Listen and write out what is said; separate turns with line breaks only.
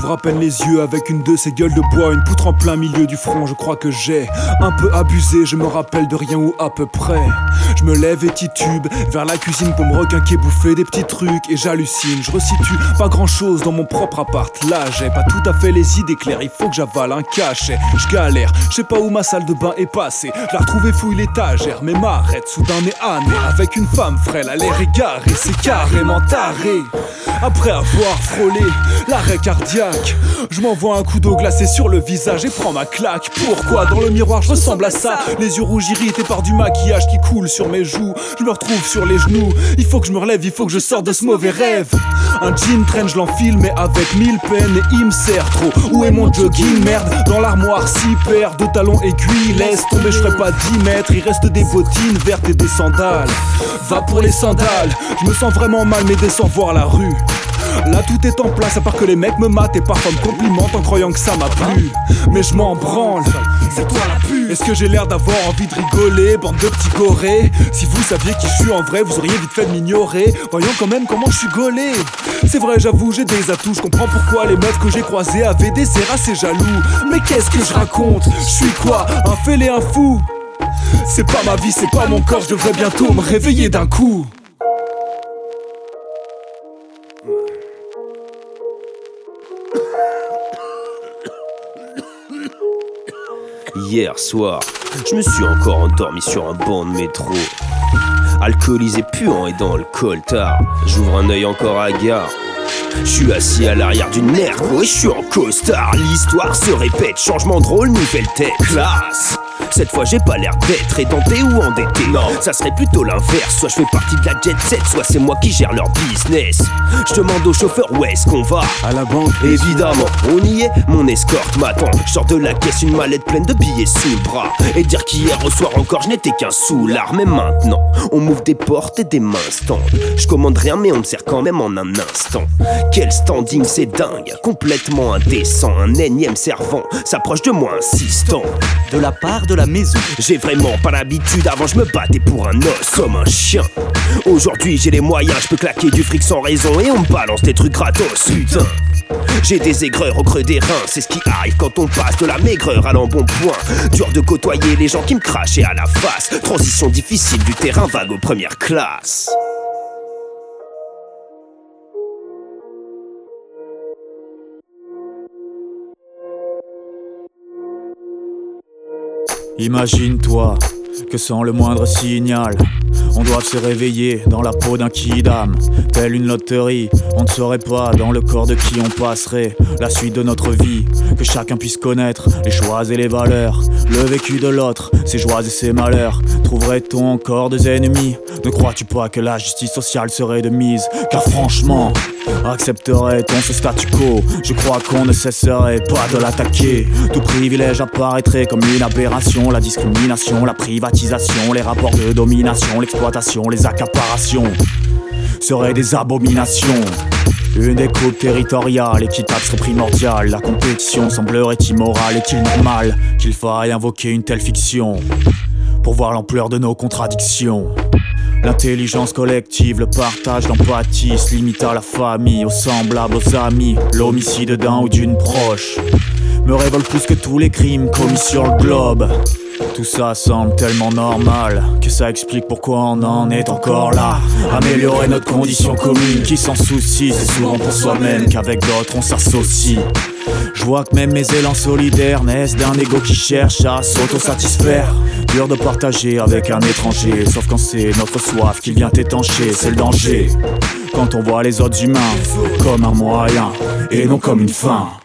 J'ouvre à peine les yeux avec une de ces gueules de bois, une poutre en plein milieu du front. Je crois que j'ai un peu abusé, je me rappelle de rien ou à peu près. Je me lève et titube vers la cuisine pour me requinquer, bouffer des petits trucs et j'hallucine. Je resitue pas grand chose dans mon propre appart. Là j'ai pas tout à fait les idées claires, il faut que j'avale un cachet. Je galère, je sais pas où ma salle de bain est passée. Je la retrouve et fouille l'étagère, mais m'arrête soudain nez à nez avec une femme frêle à l'air égaré. C'est carrément taré. Après avoir frôlé l'arrêt cardiaque, je m'envoie un coup d'eau glacée sur le visage et prends ma claque. Pourquoi dans le miroir je ressemble à ça? Les yeux rouges irrités par du maquillage qui coule sur mes joues. Je me retrouve sur les genoux, il faut que je me relève, il faut que je sorte de ce mauvais rêve. Un jean traîne, je l'enfile mais avec 1000 peines et il me sert trop. Où est mon jogging? Merde, dans l'armoire 6 paires de talons aiguilles. Laisse tomber, je ferai pas 10 mètres, il reste des bottines vertes et des sandales. Va pour les sandales, je me sens vraiment mal mais descends voir la rue. Là tout est en place à part que les mecs me matent et parfois me complimentent en croyant que ça m'a plu. Mais je m'en branle, c'est toi la pute. Est-ce que j'ai l'air d'avoir envie de rigoler, bande de petits gorés? Si vous saviez qui je suis en vrai, vous auriez vite fait de m'ignorer. Voyons quand même comment je suis gaulé. C'est vrai, j'avoue, j'ai des atouts, je comprends pourquoi les meufs que j'ai croisées avaient des airs assez jaloux. Mais qu'est-ce que je raconte? Je suis quoi? Un fêlé, un fou? C'est pas ma vie, c'est pas mon corps, je devrais bientôt me réveiller d'un coup.
Hier soir, je me suis encore endormi sur un banc de métro. Alcoolisé, puant et dans le coltard. J'ouvre un œil encore hagard. Je suis assis à l'arrière d'une Nerco et je suis en costard. L'histoire se répète, changement drôle, nouvelle tête. Classe. Cette fois j'ai pas l'air d'être édenté ou endetté. Non, ça serait plutôt l'inverse. Soit je fais partie de la jet set, soit c'est moi qui gère leur business. Je demande au chauffeur où est-ce qu'on va.
À la banque.
Évidemment, on y est, mon escorte m'attend. Je sors de la caisse une mallette pleine de billets sous le bras. Et dire qu'hier au soir encore je n'étais qu'un soulard. Mais maintenant, on m'ouvre des portes et des mains standent. Je commande rien mais on me sert quand même en un instant. Quel standing, c'est dingue, complètement indécent. Un énième servant s'approche de moi insistant.
De la part de la maison.
J'ai vraiment pas l'habitude, avant je me battais pour un os comme un chien. Aujourd'hui j'ai les moyens, je peux claquer du fric sans raison et on me balance des trucs gratos, putain. J'ai des aigreurs au creux des reins, c'est ce qui arrive quand on passe de la maigreur à l'embonpoint. Dur de côtoyer les gens qui me crachaient à la face. Transition difficile du terrain vague aux premières classes.
Imagine-toi que sans le moindre signal, on doit se réveiller dans la peau d'un kidam. Telle une loterie, on ne saurait pas dans le corps de qui on passerait la suite de notre vie. Que chacun puisse connaître les choix et les valeurs, le vécu de l'autre, ses joies et ses malheurs. Trouverait-on encore des ennemis? Ne crois-tu pas que la justice sociale serait de mise? Car franchement, accepterait-on ce statu quo? Je crois qu'on ne cesserait pas de l'attaquer. Tout privilège apparaîtrait comme une aberration. La discrimination, la privatisation, les rapports de domination, l'exploitation, les accaparations seraient des abominations. Une découpe territoriale équitable serait primordiale. La compétition semblerait immorale. Est-il normal qu'il faille invoquer une telle fiction pour voir l'ampleur de nos contradictions? L'intelligence collective, le partage d'empathie se limite à la famille, aux semblables, aux amis. L'homicide d'un ou d'une proche me révolte plus que tous les crimes commis sur le globe. Tout ça semble tellement normal que ça explique pourquoi on en est encore là. Améliorer notre condition commune, qui s'en soucie? C'est souvent pour soi-même qu'avec d'autres on s'associe. Je vois que même mes élans solidaires naissent d'un ego qui cherche à s'autosatisfaire. Dur de partager avec un étranger, sauf quand c'est notre soif qui vient étancher. C'est le danger quand on voit les autres humains comme un moyen et non comme une fin.